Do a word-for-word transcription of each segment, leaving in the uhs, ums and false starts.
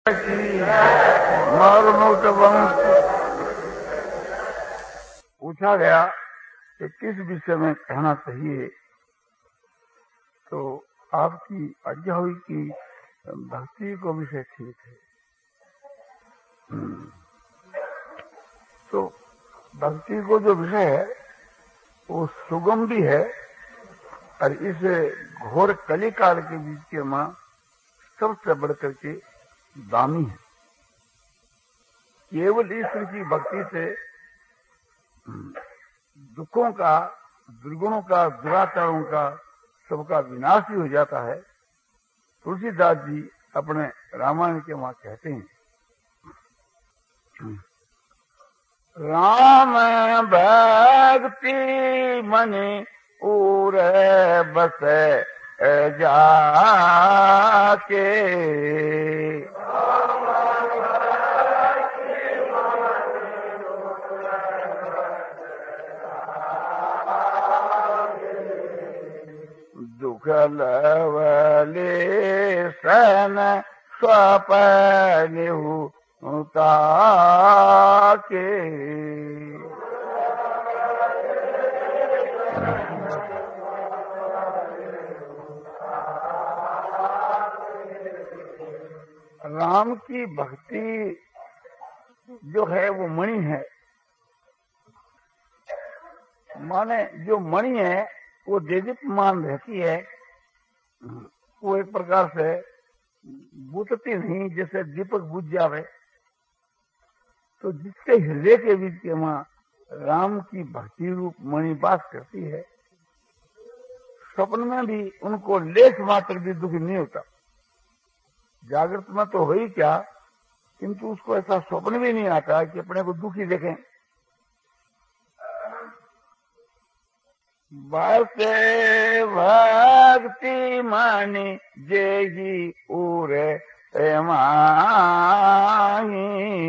पूछा गया कि किस विषय में कहना चाहिए, तो आपकी आज्ञा हुई कि भक्ति को विषय ठीक है। तो भक्ति को जो विषय है वो सुगम भी है और इस घोर कलिकाल के बीच के मां सबसे बढ़कर के दामी है। केवल ईश्वर की भक्ति से दुखों का, दुर्गुणों का, दुराचारों का सबका विनाश ही हो जाता है। तुलसीदास जी अपने रामायण के वहां कहते हैं, राम भक्ति मनि उर बसे जाके, दुख लवले सन स्वपनिहु ताके, राम की भक्ति जो है वो मणि है। माने जो मणि है वो देदीप्यमान रहती है, वो एक प्रकार से बुझती नहीं, जैसे दीपक बुझ जावे। तो जिसके हृदय के बीच के मां राम की भक्ति रूप मणि वास करती है, स्वप्न में भी उनको लेश मात्र भी दुख नहीं होता। जागृत में तो हो ही क्या, किंतु उसको ऐसा स्वप्न भी नहीं आता कि अपने को दुखी देखें। बसे भक्ति मानी जेही उरे माही,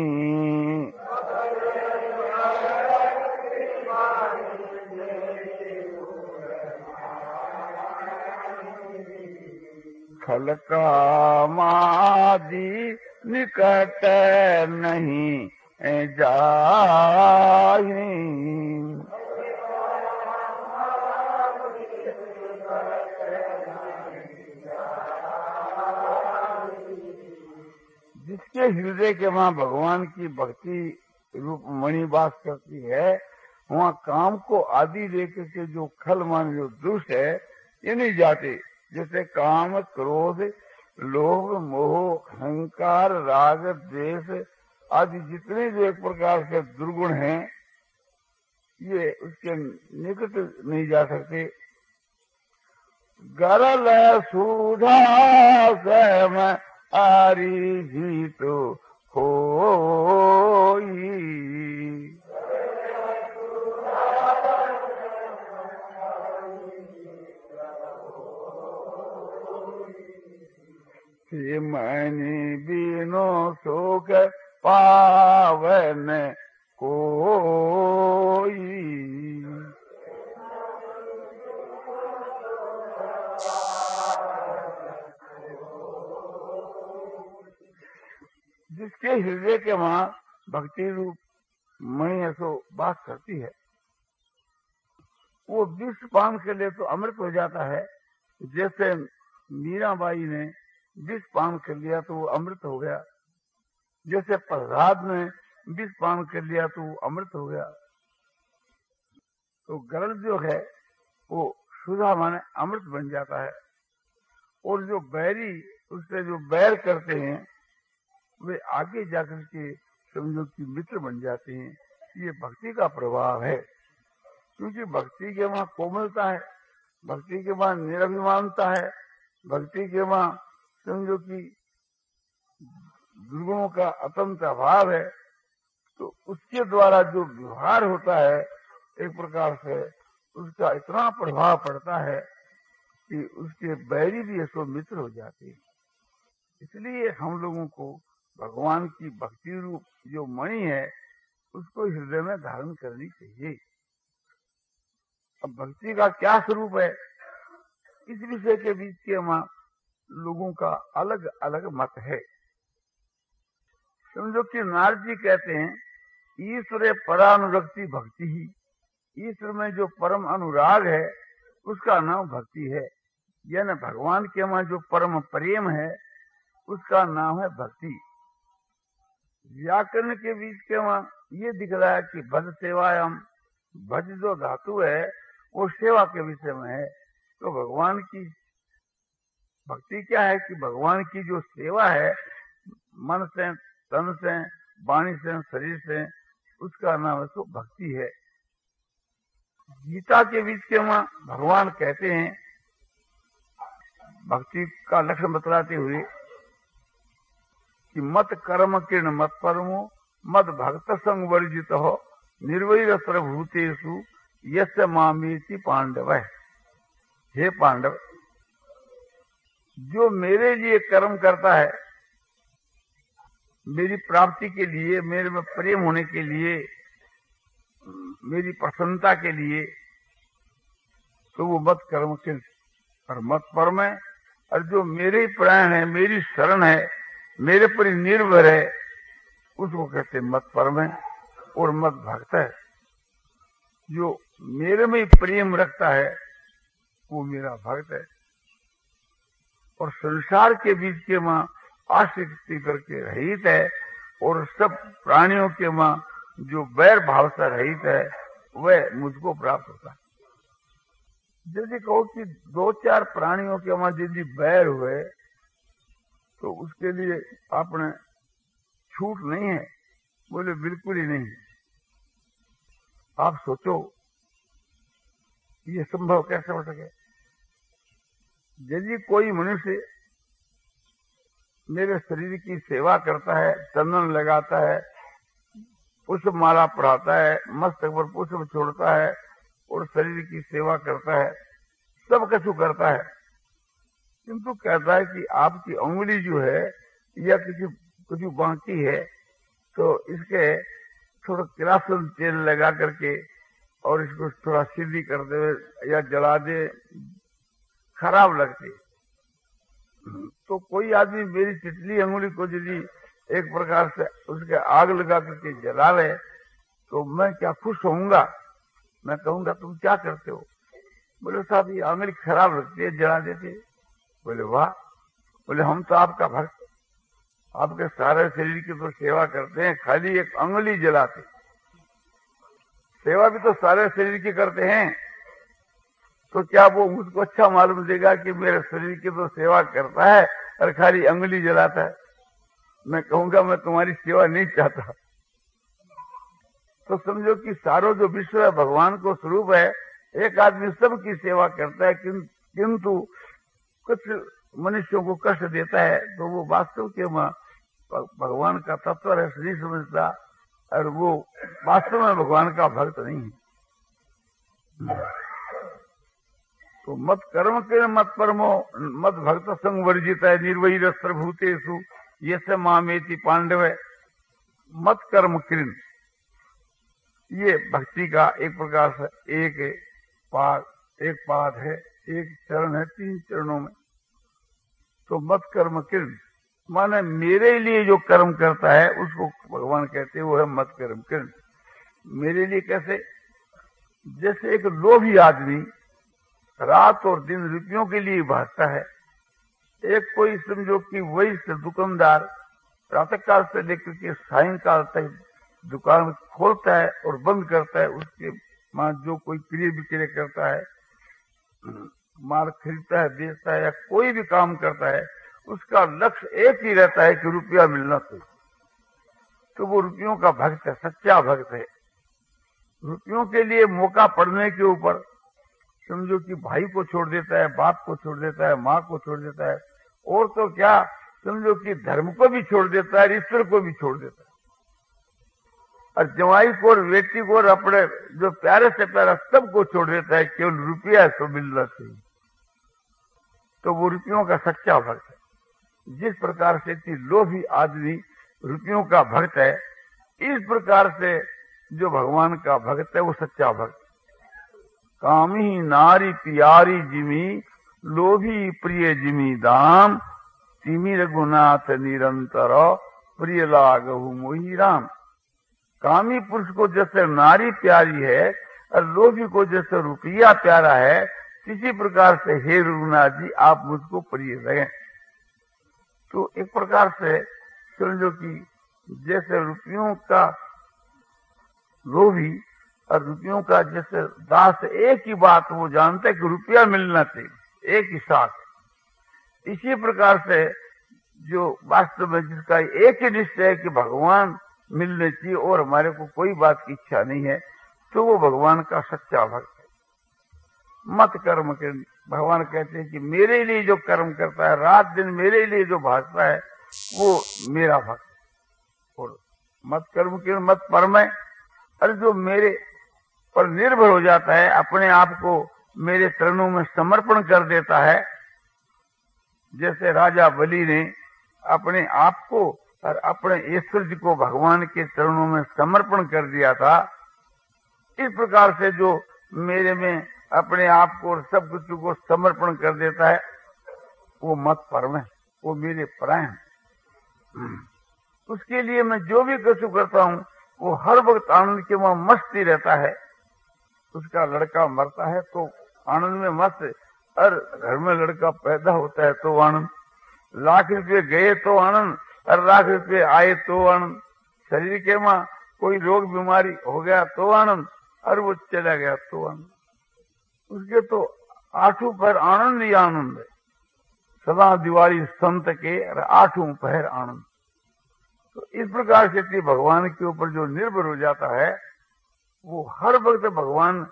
खलका मादी निकट नहीं जाही, जिसके हृदय के वहां भगवान की भक्ति रूप मणि वास करती है, वहां काम को आदि लेकर के जो खल मान जो दुष्ट है ये नहीं जाते। जैसे काम, क्रोध, लोभ, मोह, अहंकार, राग, द्वेष आदि जितने जो एक प्रकार से दुर्गुण हैं, ये उसके निकट नहीं जा सकते। गरल सुधा सम आरी भी तो होई, मनि बिनो शोक पावन कोई, जिसके हृदय के वहां भक्ति रूप मणि ऐसो बात करती है, वो विष पान के लिए तो अमृत हो जाता है। जैसे मीराबाई ने विष पान कर लिया तो वो अमृत हो गया, जैसे प्रहलाद ने विष पान कर लिया तो वो अमृत हो गया। तो गरल जो है वो सुधा माने अमृत बन जाता है, और जो बैरी उससे जो बैर करते हैं वे आगे जाकर के समझो कि मित्र बन जाते हैं। ये भक्ति का प्रभाव है, क्योंकि भक्ति के वहां कोमलता है, भक्ति के वहां निरभिमानता है, भक्ति के वहां समझो कि दुर्गुणों का अत्यंत अभाव है। तो उसके द्वारा जो व्यवहार होता है एक प्रकार से उसका इतना प्रभाव पड़ता है कि उसके बैरी भी ऐसो मित्र हो जाते हैं। इसलिए हम लोगों को भगवान की भक्ति रूप जो मणि है उसको हृदय में धारण करनी चाहिए। अब भक्ति का क्या स्वरूप है, इस विषय के बीच के वहां लोगों का अलग अलग मत है। समझो कि नारद जी कहते हैं ईश्वरे परानुरक्ति भक्ति ही, ईश्वर में जो परम अनुराग है उसका नाम भक्ति है, यानी भगवान के वहां जो परम प्रेम है उसका नाम है भक्ति। व्याकरण के बीच के वहां ये दिख रहा है कि भज सेवायाम, भज जो धातु है वो सेवा के विषय में है। तो भगवान की भक्ति क्या है कि भगवान की जो सेवा है मन से, तन से, वाणी से, शरीर से, उसका नाम है तो भक्ति है। गीता के बीच के वहां भगवान कहते हैं भक्ति का लक्षण बतलाते हुए कि मत कर्म किर्ण मत परमो मत भक्त संग वर्जित हो निर्वैर सर्वभूतेषु यस्य मामेति पांडव। हे पांडव, जो मेरे लिए कर्म करता है, मेरी प्राप्ति के लिए, मेरे में प्रेम होने के लिए, मेरी प्रसन्नता के लिए, तो वो मत कर्म किल और मत परम है। और जो मेरे प्राण है, मेरी शरण है, मेरे पर निर्भर है, उसको कहते मत परम है। और मत भक्त है, जो मेरे में प्रेम रखता है वो मेरा भक्त है। और संसार के बीच के मां आसक्ति करके रहित है और सब प्राणियों के मां जो बैर भाव से रहित है वह मुझको प्राप्त होता है। यदि कहो कि दो चार प्राणियों के मां यदि बैर हुए तो उसके लिए आपने छूट नहीं है, बोले बिल्कुल ही नहीं। आप सोचो ये संभव कैसे हो सके। यदि कोई मनुष्य मेरे शरीर की सेवा करता है, चंदन लगाता है, पुष्प माला पढ़ाता है, मस्तक पर पुष्प छोड़ता है और शरीर की सेवा करता है, सब कुछ करता है, किंतु कहता है कि आपकी उंगली जो है या किसी कुछ बाकी है तो इसके थोड़ा किरासन तेल लगा करके और इसको थोड़ा सीधी कर दे या जला दे, खराब लगती। तो कोई आदमी मेरी चिटली अंगुली को यदि एक प्रकार से उसके आग लगा करके जला ले तो मैं क्या खुश होऊंगा? मैं कहूंगा तुम क्या करते हो? बोले साहब ये अंगुली खराब लगती है, जला देते। बोले वाह। बोले हम तो आपका भक्त, आपके सारे शरीर की तो सेवा करते हैं, खाली एक अंगुली जलाते। सेवा भी तो सारे शरीर की करते हैं, तो क्या वो मुझको अच्छा मालूम देगा कि मेरे शरीर की तो सेवा करता है और खाली अंगुली जलाता है? मैं कहूंगा मैं तुम्हारी सेवा नहीं चाहता। तो समझो कि सारो जो विश्व है भगवान को स्वरूप है, एक आदमी सबकी सेवा करता है किंतु कुछ मनुष्यों को कष्ट देता है तो वो वास्तव के भगवान का तत्व है नहीं समझता और वो वास्तव में भगवान का भक्त नहीं है। तो मत कर्म के मत परमो मत भक्त संग वर्जित है निर्वैर सर्वभूतेषु यस्य मामेति पांडव। मत कर्म किरण, ये भक्ति का एक प्रकार से एक पाद एक पाद है, एक चरण है तीन चरणों में। तो मत कर्म किरण माने मेरे लिए जो कर्म करता है उसको भगवान कहते हैं वो है मत कर्म किरण। मेरे लिए कैसे? जैसे एक लोभी आदमी रात और दिन रुपयों के लिए भागता है, एक कोई समझो कि वही से दुकानदार प्रातःकाल से लेकर के सायंकाल तक दुकान खोलता है और बंद करता है, उसके मां जो कोई क्रय विक्रय करता है, माल खरीदता है, बेचता है या कोई भी काम करता है, उसका लक्ष्य एक ही रहता है कि रुपया मिलना चाहिए। तो वो रुपयों का भक्त है, सच्चा भक्त है। रुपयों के लिए मौका पड़ने के ऊपर समझो कि भाई को छोड़ देता है, बाप को छोड़ देता है, माँ को छोड़ देता है, और तो क्या समझो कि धर्म को भी छोड़ देता है, ईश्वर को भी छोड़ देता है, और जवाई को और बेटी को और अपने जो प्यारे से प्यारा सबको छोड़ देता है, केवल रुपया तो मिलना चाहिए। तो वो रुपयों का सच्चा भक्त है। जिस प्रकार से कि लोभी आदमी रुपयों का भक्त है, इस प्रकार से जो भगवान का भक्त है वो सच्चा भक्त। कामी नारी प्यारी जिमी लोभी प्रिय जिमी दाम तिमी रघुनाथ निरंतर प्रिय लागहु मोहि राम। कामी पुरुष को जैसे नारी प्यारी है और लोभी को जैसे रुपया प्यारा है, इसी प्रकार से हे रघुनाथ जी आप मुझको प्रिय रहे। तो एक प्रकार से समझो कि जैसे रुपयों का लोभी और रुपयों का जैसे दास, एक ही बात वो जानते हैं कि रुपया मिलना चाहिए, एक ही साथ। इसी प्रकार से जो वास्तव में जिसका एक ही निश्चय है कि भगवान मिलने चाहिए और हमारे को कोई बात की इच्छा नहीं है, तो वो भगवान का सच्चा भक्त है। मत कर्म के भगवान कहते हैं कि मेरे लिए जो कर्म करता है, रात दिन मेरे लिए जो भागता है, वो मेरा भक्त। और मत कर्म के मत परमय, और जो मेरे पर निर्भर हो जाता है, अपने आप को मेरे चरणों में समर्पण कर देता है, जैसे राजा बलि ने अपने आप को और अपने ईश्वर जी को भगवान के चरणों में समर्पण कर दिया था, इस प्रकार से जो मेरे में अपने आप को और सब कुछ को समर्पण कर देता है, वो मत परम है, वो मेरे प्राण। उसके लिए मैं जो भी कछु करता हूँ वो हर वक्त आनंद के वहां मस्ती रहता है। उसका लड़का मरता है तो आनंद में मस्त, और घर में लड़का पैदा होता है तो आनंद, लाख रुपये गए तो आनंद, और लाख रुपये आए तो आनंद, शरीर के वहां कोई रोग बीमारी हो गया तो आनंद, और वो चला गया तो आनंद। उसके तो आठों पर आनंद ही आनंद है। सदा दिवाली संत के और आठों पहर आनंद। तो इस प्रकार से भगवान के ऊपर जो निर्भर हो जाता है, वो हर वक्त भगवान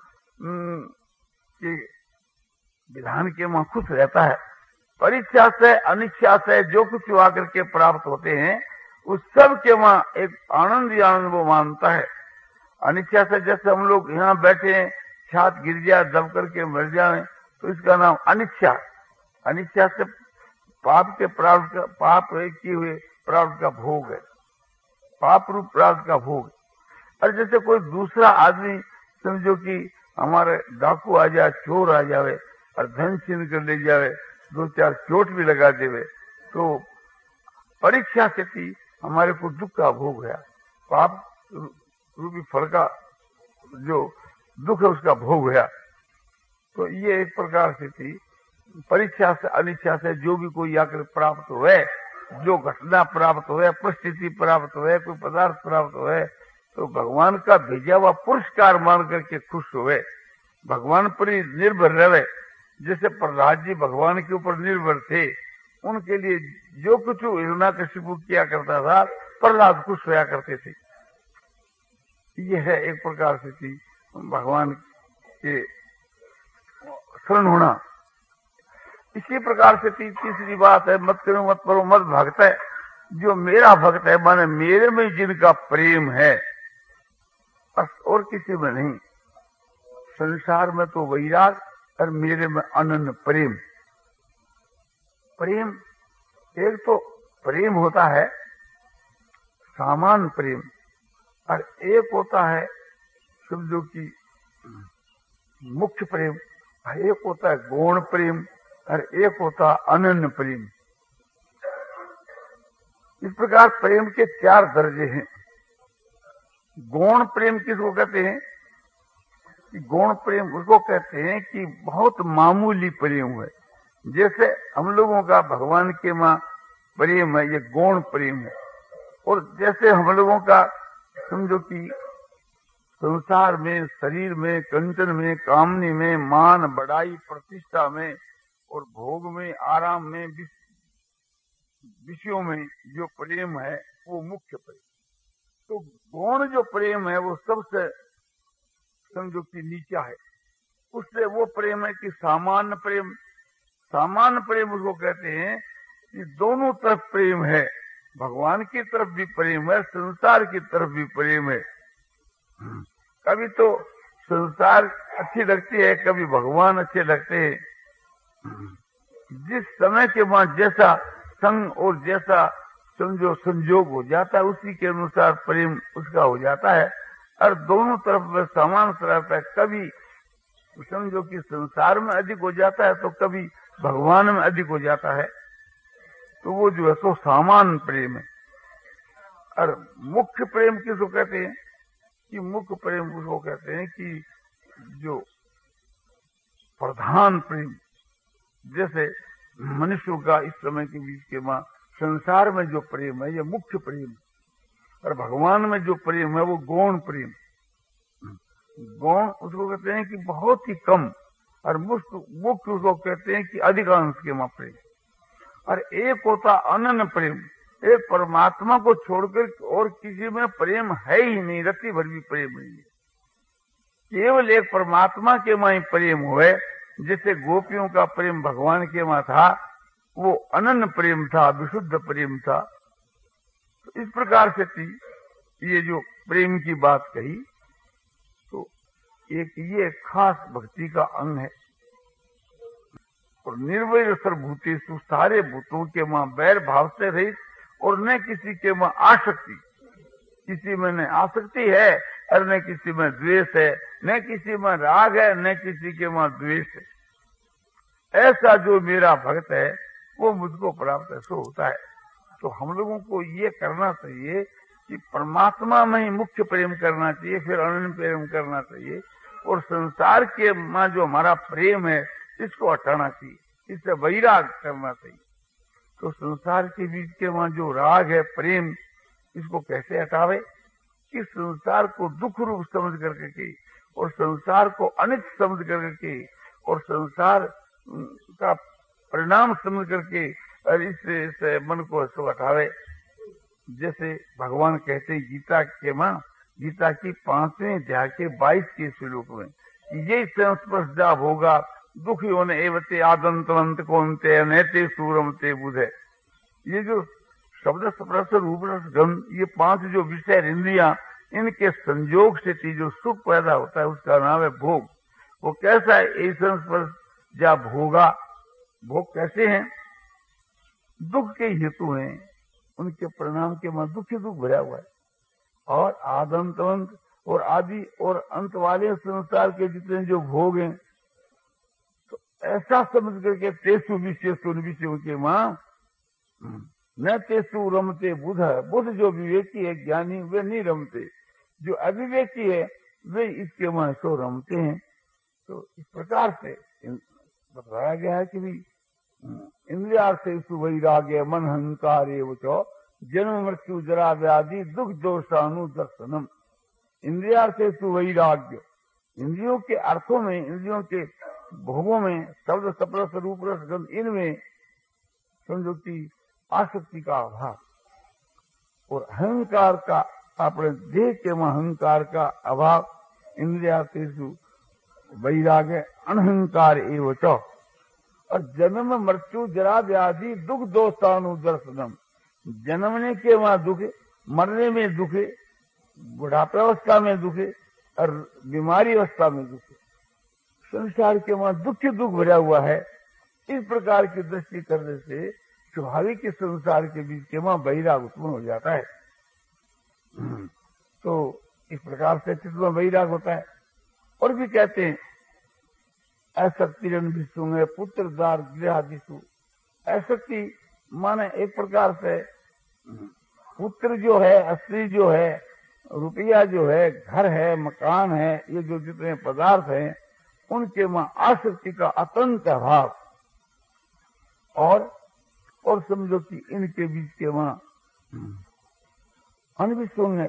के विधान के वहां खुश रहता है। परीक्षा से अनिच्छा से जो कुछ आकर के प्राप्त होते हैं, उस सब के वहां एक आनंद ही आनंद वो मानता है। अनिच्छा से जैसे हम लोग यहाँ बैठे हैं, छात गिर जाए, दब करके मर जाए, तो इसका नाम अनिच्छा। अनिच्छा से पाप के प्राप्त का पाप किए हुए प्राप्त का भोग है, पाप रूप प्राप्त का भोग। और जैसे कोई दूसरा आदमी समझो कि हमारे डाकू आ जाए, चोर आ जावे और धन छीन कर ले जावे, दो चार चोट भी लगा देवे, तो परीक्षा से थी हमारे को दुख का भोग है, पाप रूपी फल का जो दुख है उसका भोग है। तो ये एक प्रकार से थी परीक्षा से अनिच्छा से जो भी कोई आकर प्राप्त हुए, जो घटना प्राप्त हुए, परिस्थिति प्राप्त हुए, कोई पदार्थ प्राप्त हुए, तो भगवान का भेजा हुआ पुरस्कार मान करके खुश हुए, भगवान पर ही निर्भर रहे। जैसे प्रहलाद जी भगवान के ऊपर निर्भर थे, उनके लिए जो कुछ हिरण्यकशिपु किया करता था, प्रहलाद खुश होया करते थे। यह है एक प्रकार से थी भगवान के शरण होना। इसी प्रकार से ती, तीसरी बात है मत करो मत करो मत भक्त है। जो मेरा भक्त है माने मेरे में जिनका प्रेम है, बस और किसी में नहीं। संसार में तो वैराग और मेरे में अनन्य प्रेम। प्रेम एक तो प्रेम होता है सामान्य प्रेम, और एक होता है समझो कि मुख्य प्रेम, एक होता है गौण प्रेम, और एक होता अनन्य प्रेम। इस प्रकार प्रेम के चार दर्जे हैं। गौण प्रेम किसको कहते हैं? गौण प्रेम उसको कहते हैं कि बहुत मामूली प्रेम है। जैसे हम लोगों का भगवान के मां प्रेम है, ये गौण प्रेम है। और जैसे हम लोगों का समझो कि संसार में, शरीर में, कंचन में, कामनी में, मान बढ़ाई प्रतिष्ठा में और भोग में, आराम में, विषयों में जो प्रेम है वो मुख्य प्रेम। तो गौण जो प्रेम है वो सबसे समझो कि नीचा है। उससे वो प्रेम है कि सामान्य प्रेम। सामान्य प्रेम उसको कहते हैं कि दोनों तरफ प्रेम है, भगवान की तरफ भी प्रेम है, संसार की तरफ भी प्रेम है। कभी तो संसार अच्छी लगती है, कभी भगवान अच्छे लगते हैं। जिस समय के बाद जैसा संग और जैसा समझो संजोग हो जाता है, उसी के अनुसार प्रेम उसका हो जाता है। और दोनों तरफ में समान रहता है। कभी समझो कि संसार में अधिक हो जाता है तो कभी भगवान में अधिक हो जाता है। तो वो जो है सो सामान्य प्रेम है। और मुख्य प्रेम किसको कहते हैं? कि मुख्य प्रेम उसको कहते हैं कि जो प्रधान प्रेम, जैसे मनुष्यों का इस समय के बीच के मां संसार में जो प्रेम है ये मुख्य प्रेम, और भगवान में जो प्रेम है वो गौण प्रेम। गौण उसको कहते हैं कि बहुत ही कम, और मुख्य उसको कहते हैं कि अधिकांश के मां प्रेम। और एक होता अनन्य प्रेम, एक परमात्मा को छोड़कर और किसी में प्रेम है ही नहीं, रत्ती भर भी प्रेम नहीं है, केवल एक परमात्मा के मां ही प्रेम हुए। जैसे गोपियों का प्रेम भगवान के मां था, वो अनन्य प्रेम था, विशुद्ध प्रेम था। तो इस प्रकार से थी ये जो प्रेम की बात कही, तो एक ये खास भक्ति का अंग है। और निर्वैर सर्वभूतेषु, सारे भूतों के मां बैर भाव से रहित, और न किसी के मां आसक्ति, किसी में न आसक्ति है और न किसी में द्वेष है, न किसी में राग है, न किसी के मां द्वेष है। ऐसा जो मेरा भक्त है वो मुझको प्राप्त ऐसा होता है। तो हम लोगों को ये करना चाहिए कि परमात्मा में ही मुख्य प्रेम करना चाहिए, फिर अनन्य प्रेम करना चाहिए, और संसार के मां जो हमारा प्रेम है इसको हटाना चाहिए, इससे वैराग करना चाहिए। तो संसार के बीच के वहां जो राग है, प्रेम, इसको कैसे हटावे? कि संसार को दुख रूप समझ करके के, और संसार को अनित्य समझ करके, और संसार का परिणाम समझ करके, और इससे, इससे मन को इसको हटावे। जैसे भगवान कहते हैं गीता के मां, गीता की पांचवें अध्याय के बाईस के श्लोक में, ये संस्पर्श होगा दुखी होने एवते आदंतवंत कौनते अनैते सूरमते बुधे। ये जो शब्द स्पर्श रूप रस गंध, ये पांच जो विषय इंद्रियां, इनके संयोग से जो सुख पैदा होता है उसका नाम है भोग। वो कैसा है? ऐसा स्पर्श या भोगा। भोग कैसे हैं? दुख के हेतु हैं, उनके परिणाम के मन दुख ही दुख भरा हुआ है। और आदंतवंत और आदि और अंत वाले संसार के जितने जो भोग हैं, तो ऐसा समझ करके तेसु विशेषु विषयों के मां न तेसु रमते बुध। बुध जो विवेकी है, ज्ञानी, वे नहीं रमते, जो अविवेकी है वे इसके मां सो रमते हैं। तो इस प्रकार से बताया गया है कि भी इंद्रियार्थेषु वैराग्य मन अहंकार एवं जन्म मृत्यु जरा व्याधि दुख दोषानुदर्शनम। इंद्रियार्थेषु वैराग्य, इंद्रियों के अर्थों में, इंद्रियों के भोगों में, शब्द स्पर्श रूप रस गंध, इनमें समझो कि आसक्ति का अभाव, और अहंकार का, अपने देह के में अहंकार का अभाव। इंद्रियार्थेषु वैराग्य अनहंकार एवं च। और जन्म मृत्यु जरा व्याधि दुख दोषानुदर्शनम, जन्मने के वहां दुख, मरने में दुख, बुढ़ापावस्था में दुख, और बीमारी अवस्था में दुख, संसार के वहां दुख ही दुख भरा हुआ है। इस प्रकार की दृष्टि करने से स्वाभाविक संसार के बीच के वहां वैराग उत्पन्न हो जाता है। तो इस प्रकार से चित्त में वैराग होता है। और भी कहते हैं असक्तिरन विष्णु में पुत्र दार गृहादिशु। असक्ति माने एक प्रकार से पुत्र जो है, स्त्री जो है, रुपया जो है, घर है, मकान है, ये जो जितने पदार्थ हैं उनके मां आसक्ति का अत्यंत अभाव। और और समझो कि इनके बीच के वहां अनविश्वंग,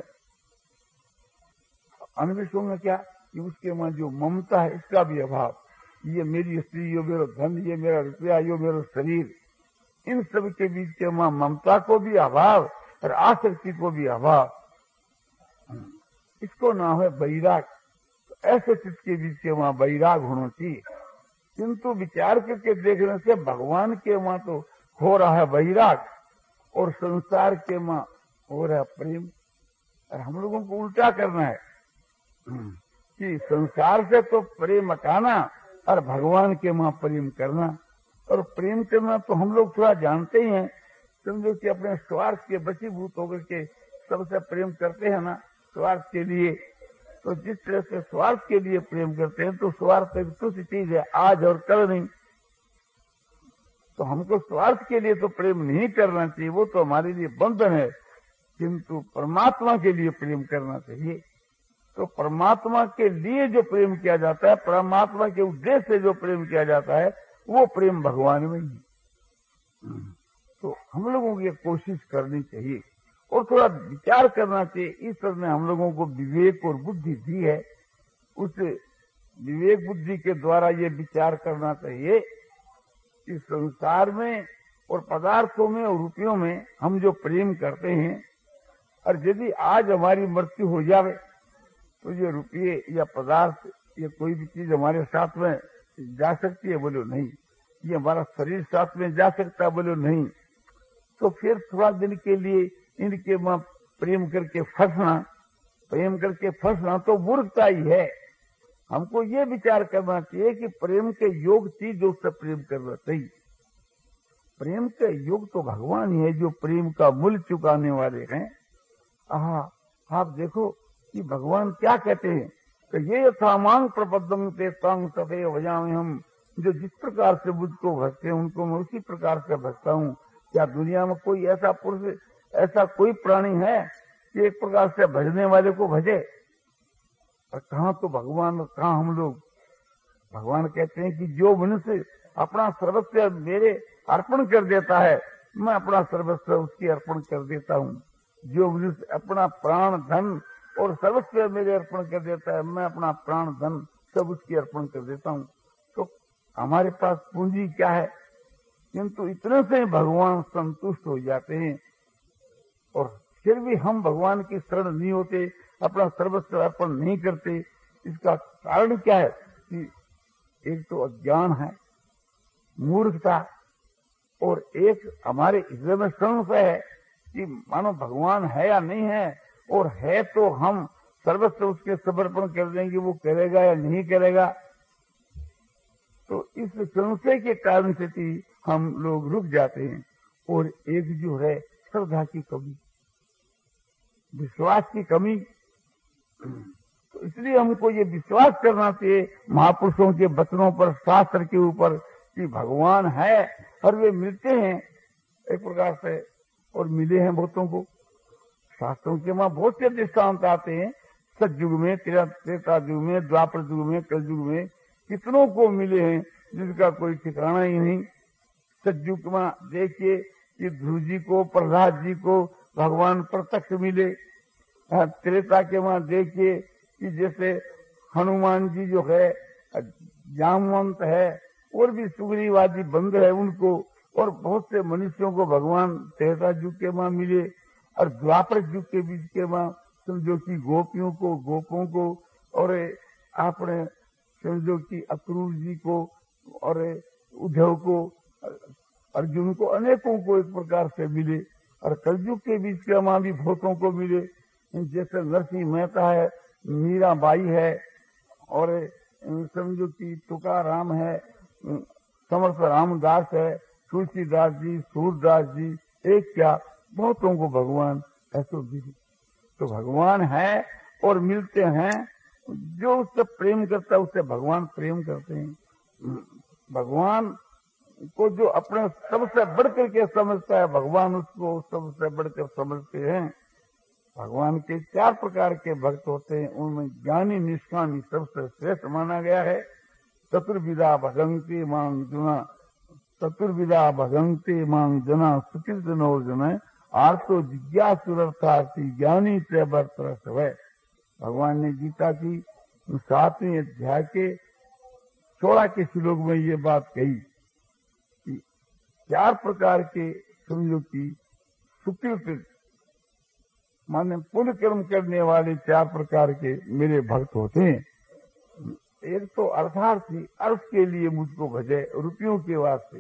अनविश्वंग क्या कि उसके वहां जो ममता है इसका भी अभाव। ये मेरी स्त्री, ये मेरा धन, ये मेरा रुपया, ये मेरा शरीर, इन सब के बीच के वहां ममता को भी अभाव और आसक्ति को भी अभाव, इसको नाम है वैराग। तो ऐसे चित्त के बीच के वहां वैराग होना चाहिए। किंतु विचार करके देखने से भगवान के वहां तो हो रहा है वैराग, और संसार के वहां हो रहा है प्रेम। और हम लोगों को उल्टा करना है कि संसार से तो प्रेम हटाना और भगवान के वहां प्रेम करना। और प्रेम करना तो हम लोग थोड़ा जानते ही हैं, समझो कि अपने स्वार्थ के वशीभूत होकर के सबसे प्रेम करते हैं ना, स्वार्थ के लिए। तो जिस तरह से स्वार्थ के लिए प्रेम करते हैं, तो स्वार्थ एक तुच्छ चीज है, आज और कल नहीं। तो हमको स्वार्थ के लिए तो प्रेम नहीं करना चाहिए, वो तो हमारे लिए बंधन है। किंतु परमात्मा के लिए प्रेम करना चाहिए। तो परमात्मा के लिए जो प्रेम किया जाता है, परमात्मा के उद्देश्य से जो प्रेम किया जाता है, वो प्रेम भगवान में ही। तो हम लोगों की कोशिश करनी चाहिए और थोड़ा विचार करना चाहिए। ईश्वर ने हम लोगों को विवेक और बुद्धि दी है, उस विवेक बुद्धि के द्वारा ये विचार करना चाहिए कि संसार में और पदार्थों में और रुपयों में हम जो प्रेम करते हैं, और यदि आज हमारी मृत्यु हो जावे तो ये रुपये या पदार्थ या कोई भी चीज हमारे साथ में जा सकती है? बोलो नहीं। ये हमारा शरीर साथ में जा सकता है? बोलो नहीं। तो फिर थोड़ा दिन के लिए इनके मां प्रेम करके फंसना, प्रेम करके फंसना तो मूर्खता ही है। हमको ये विचार करना चाहिए कि प्रेम के योग चीज उससे प्रेम करना चाहिए। प्रेम के योग तो भगवान ही है जो प्रेम का मूल्य चुकाने वाले हैं। आहा, आप देखो कि भगवान क्या कहते हैं कि ये यथामांग प्रपद्यम ते तांग तपे वजामे हम, जो जिस प्रकार से मुझको भजते हैं उनको मैं उसी प्रकार से भजता हूँ। क्या दुनिया में कोई ऐसा पुरुष, ऐसा कोई प्राणी है कि एक प्रकार से भजने वाले को भजे? और कहाँ तो भगवान, कहाँ हम लोग। भगवान कहते हैं कि जो मनुष्य अपना सर्वस्व मेरे अर्पण कर देता है, मैं अपना सर्वस्व उसकी अर्पण कर देता हूँ। जो मनुष्य अपना प्राण धन और सर्वस्व मेरे अर्पण कर देता है, मैं अपना प्राण धन सब उसकी अर्पण कर देता हूँ। तो हमारे पास पूंजी क्या है? किंतु इतने से भगवान संतुष्ट हो जाते हैं। और फिर भी हम भगवान की शरण नहीं होते, अपना सर्वस्व अर्पण नहीं करते। इसका कारण क्या है? कि एक तो अज्ञान है, मूर्खता, और एक हमारे हृदय में संशय है कि मानो भगवान है या नहीं है, और है तो हम सर्वस्व उसके समर्पण कर देंगे, वो करेगा या नहीं करेगा। तो इस संशय के कारण से हम लोग रुक जाते हैं। और एक जो है श्रद्धा की कमी, विश्वास की कमी। तो इसलिए हमको ये विश्वास करना चाहिए महापुरुषों के वचनों पर, शास्त्र के ऊपर, कि भगवान है और वे मिलते हैं एक प्रकार से, और मिले हैं बहुतों को। शास्त्रों के वहां बहुत से दृष्टांत आते हैं, सतयुग में, त्रेता युग में, द्वापर युग में, कलयुग में कितनों को मिले हैं जिसका कोई ठिकाना ही नहीं। सतयुग में देखिए कि ध्रुव जी को, प्रहलाद जी को भगवान प्रत्यक्ष मिले। त्रेता के वहां देखिए कि जैसे हनुमान जी जो है, जामवंत है, और भी सुग्रीवादी बंद है उनको, और बहुत से मनुष्यों को भगवान त्रेता युग के वहां मिले। और द्वापर युग के बीच के वहां समझो कि गोपियों को, गोपों को, और आपने समझो कि अक्रूर जी को, और उद्धव को, अर्जुन को, अनेकों को एक प्रकार से मिले। और कलयुग के बीच के वहां भी बहुतों को मिले, जैसे नरसिंह मेहता है, मीराबाई है, और समझो कि तुकाराम है, समर्थ रामदास है, तुलसीदास जी, सूरदास जी, एक क्या बहुतों को भगवान ऐसे मिले। तो भगवान है और मिलते हैं। जो उससे प्रेम करता है उससे भगवान प्रेम करते हैं। भगवान को जो अपने सबसे बढ़कर के समझता है, भगवान उसको सबसे बढ़कर समझते हैं। भगवान के चार प्रकार के भक्त होते हैं, उनमें ज्ञानी निष्कामी सबसे श्रेष्ठ माना गया है। चतुर्विधा भगंती मांग जुना, चतुर्विधा भगंती मांग जना, सुकृत नोर्जुन, आर्तो जिज्ञासुरर्थार्थी ज्ञानी त्रयवर्तर है। भगवान ने गीता की सातवें अध्याय के सोलह के श्लोक में ये बात कही कि चार प्रकार के समझो की सुकृत माने पुण्य कर्म करने वाले चार प्रकार के मेरे भक्त होते हैं। एक तो अर्थार्थी, अर्थ के लिए मुझको भजे, रुपयों के वास्ते।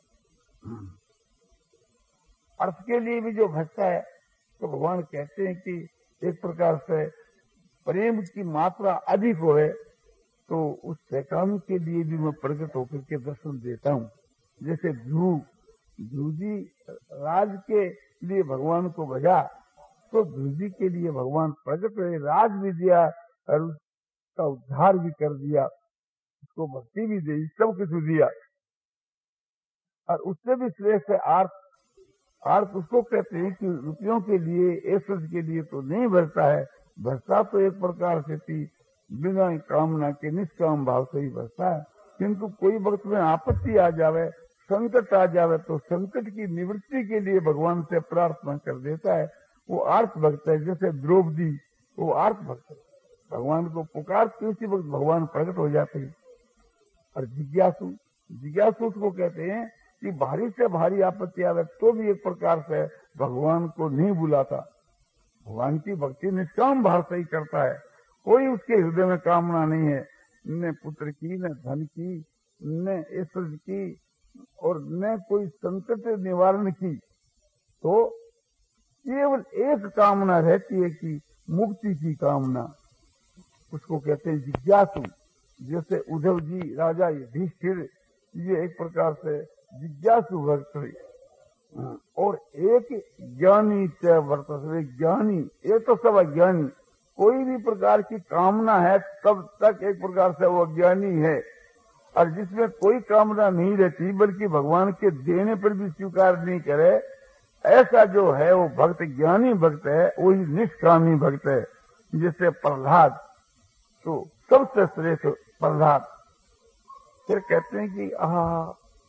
अर्थ के लिए भी जो भजता है, तो भगवान कहते हैं कि एक प्रकार से प्रेम की मात्रा अधिक होए तो उस शैतान के लिए भी मैं प्रकट होकर के दर्शन देता हूँ। जैसे ध्रुव ध्रुव जी राज के लिए भगवान को भजा, तो ध्रुव जी के लिए भगवान प्रकट हुए, राज भी दिया और उसका उद्धार भी कर दिया, उसको भक्ति भी दी, सब कुछ दिया। और उससे भी श्रेष्ठ है आर्थ। आर्त उसको कहते हैं कि रुपयों के लिए, ऐश्वर्य के लिए तो नहीं भरता है, भरता तो एक प्रकार से थी बिना कामना के निष्काम भाव से ही भरता है। किंतु कोई वक्त में आपत्ति आ जावे, संकट आ जावे, तो संकट की निवृत्ति के लिए भगवान से प्रार्थना कर देता है। वो आर्त भक्त है। जैसे द्रौपदी, वो आर्त भक्त है, भगवान को पुकारती उसी वक्त भगवान प्रकट हो जाते हैं। और जिज्ञासु, जिज्ञासु उसको कहते हैं कि भारी से भारी आपत्ति आवे तो भी एक प्रकार से भगवान को नहीं बुलाता। भगवान की भक्ति निष्काम भाव से ही करता है। कोई उसके हृदय में कामना नहीं है, न पुत्र की, न धन की, न ऐश्वर्य की, और न कोई संकट निवारण की। तो केवल एक कामना रहती है कि मुक्ति की कामना, उसको कहते हैं जिज्ञासु। जैसे उद्धव जी, राजा युधिष्ठिर, ये एक प्रकार से जिज्ञासु भक्त है। और एक ज्ञानी से वर्तते, ज्ञानी, एक तो सब अज्ञानी, कोई भी प्रकार की कामना है तब तक एक प्रकार से वो अज्ञानी है। और जिसमें कोई कामना नहीं रहती बल्कि भगवान के देने पर भी स्वीकार नहीं करे, ऐसा जो है वो भक्त, ज्ञानी भक्त है, वही निष्कामी भक्त है। जैसे प्रहलाद, तो सबसे श्रेष्ठ प्रहलाद। फिर कहते हैं कि आह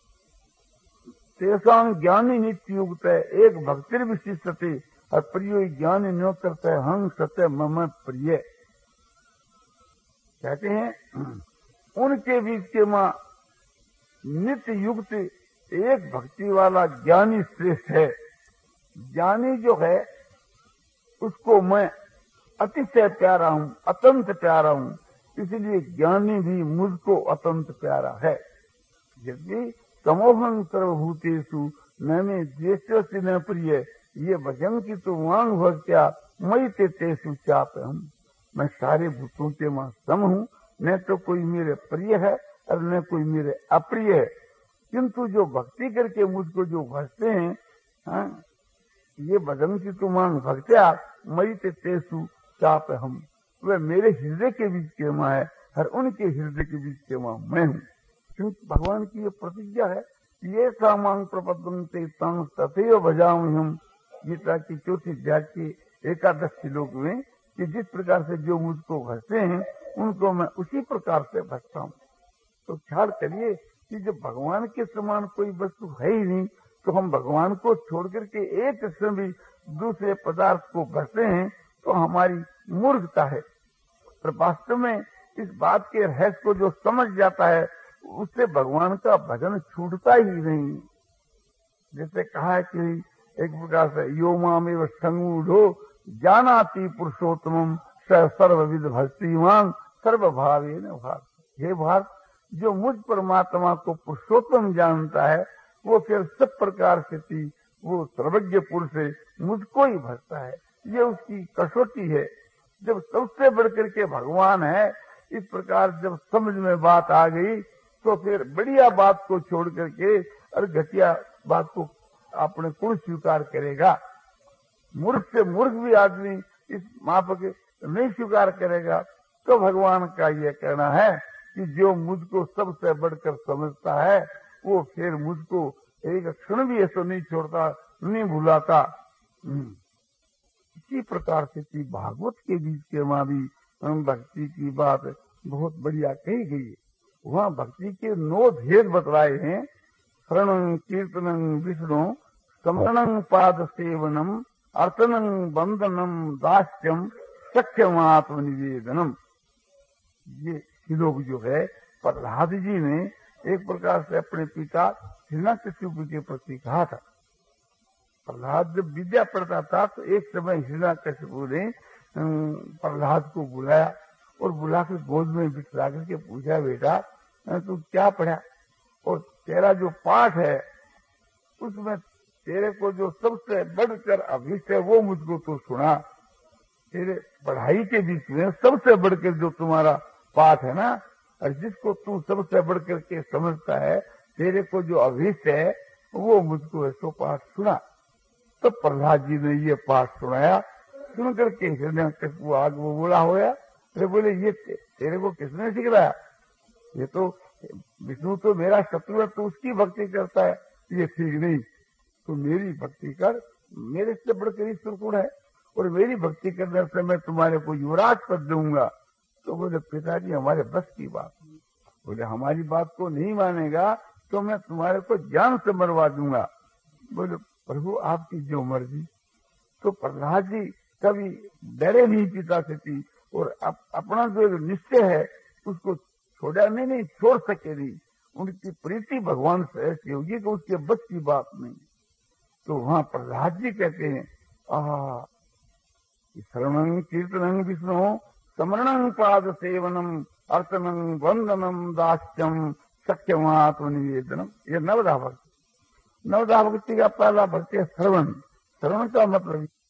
तेसांग ज्ञानी नित्य युक्त है, एक भक्तिर विशिष्टते और प्रियो ज्ञानी न्यो करते है, हंग सत्य मम प्रिय। कहते हैं उनके बीच के मां नित्य युक्त एक भक्ति वाला ज्ञानी श्रेष्ठ है। ज्ञानी जो है उसको मैं अतिशय प्यारा हूं, अत्यंत प्यारा हूं, इसलिए ज्ञानी भी मुझको अत्यंत प्यारा है। यदि समोहन सर्वभूतेषु मैंने द्वेष्यसि न प्रिय, ये भजन की तो वांग भक्त्या मई ते तेषु चाप हम। मैं सारे भूतों के मां सम हूं, न तो कोई मेरे प्रिय है और न कोई मेरे अप्रिय है। किंतु जो भक्ति करके मुझको जो भजते हैं, हाँ, ये भजन की तो वांग भक्त्या मई ते तेषु चाप हम, वह मेरे हृदय के बीच के मां है और उनके हृदय के बीच के मां मैं हूँ। क्योंकि भगवान की ये प्रतिज्ञा है, ये सामांग प्रपद्यन्ते तं तथैव भजामि हम। गीता की चौथी अध्याय के एकादश श्लोक में कि जिस प्रकार से जो मुझको भजते हैं उनको मैं उसी प्रकार से भजता हूँ। तो ख्याल करिए कि जब भगवान के समान कोई वस्तु है ही नहीं, तो हम भगवान को छोड़ करके एक क्षण भी दूसरे पदार्थ को भजते हैं तो हमारी मूर्खता है। पर वास्तव में इस बात के रहस्य को जो समझ जाता है उससे भगवान का भजन छूटता ही नहीं। जैसे कहा है कि एक प्रकार से यो मामेव संगूढ़ो जानाति पुरुषोत्तमम स सर्वविद भक्तिमान सर्वभावेन भारत। हे भारत, जो मुझ परमात्मा को पुरुषोत्तम जानता है वो फिर सब प्रकार से थी, वो सर्वज्ञ पुरुष है, मुझको ही भजता है। ये उसकी कसौटी है। जब सबसे बढ़कर के भगवान है, इस प्रकार जब समझ में बात आ गई तो फिर बढ़िया बात को छोड़ करके और घटिया बात को अपने कुल स्वीकार करेगा। मूर्ख से मूर्ख भी आदमी इस माफक नहीं स्वीकार करेगा। तो भगवान का ये कहना है कि जो मुझको सबसे बढ़कर समझता है वो फिर मुझको एक क्षण भी ऐसा नहीं छोड़ता, नहीं भुलाता। इसी प्रकार से कि भागवत के बीच के वहां भी भक्ति की बात बहुत बढ़िया कही गई है। वहाँ भक्ति के नौ भेद बतलाए हैं। शरणं कीर्तनं विष्णु, समरणं पाद सेवनम, अर्चनं बंदनम, दास्यम, सख्यम आत्मनिवेदनम। ये श्लोक जो है प्रहलाद जी ने एक प्रकार से अपने पिता हिरण्यकशिपु के प्रति कहा था। प्रहलाद जब विद्या पढ़ता था तो एक समय हिरण्यकशिपु ने प्रहलाद को बुलाया और बुलाकर गोद में बिठा करके पूछा, बेटा तू क्या पढ़ा और तेरा जो पाठ है उसमें तेरे को जो सबसे बढ़कर अभिष्ट है वो मुझको तो सुना। तेरे पढ़ाई के बीच में सबसे बढ़कर जो तुम्हारा पाठ है ना, और जिसको तू सबसे बढ़कर के समझता है, तेरे को जो अभिष्ट है वो मुझको ऐसो पाठ सुना। तो प्रहलाद जी ने ये पाठ सुनाया। सुन करके हिरण्यकशिपु आग वो बोला होया, अरे बोले ये तेरे को किसने सिखाया? ये तो विष्णु तो मेरा शत्रु है, तो उसकी भक्ति करता है, ये ठीक नहीं। तो मेरी भक्ति कर, मेरे से बढ़कर ईश्वर कौन है, और मेरी भक्ति करने से मैं तुम्हारे को युवराज पद दूंगा। तो बोले पिताजी हमारे बस की बात नहीं। बोले हमारी बात को नहीं मानेगा तो मैं तुम्हारे को जान से मरवा दूंगा। बोले प्रभु आपकी जो मर्जी। तो प्रहलाद जी कभी डरे नहीं पिता से थी, और अप, अपना जो निश्चय है उसको छोड़ा नहीं, नहीं छोड़ सके नहीं। उनकी प्रीति भगवान से ऐसी होगी कि उसके बस की बात नहीं। तो वहां प्रहलाद जी कहते हैं आ श्रवणं कीर्तनं विष्णु समरणं पाद सेवनम अर्चनं वंदनम दास्यम सख्यमात्म निवेदनम। ये नवदा भक्ति। नवदा भक्ति का पहला भक्ति है श्रवण। श्रवण का मतलब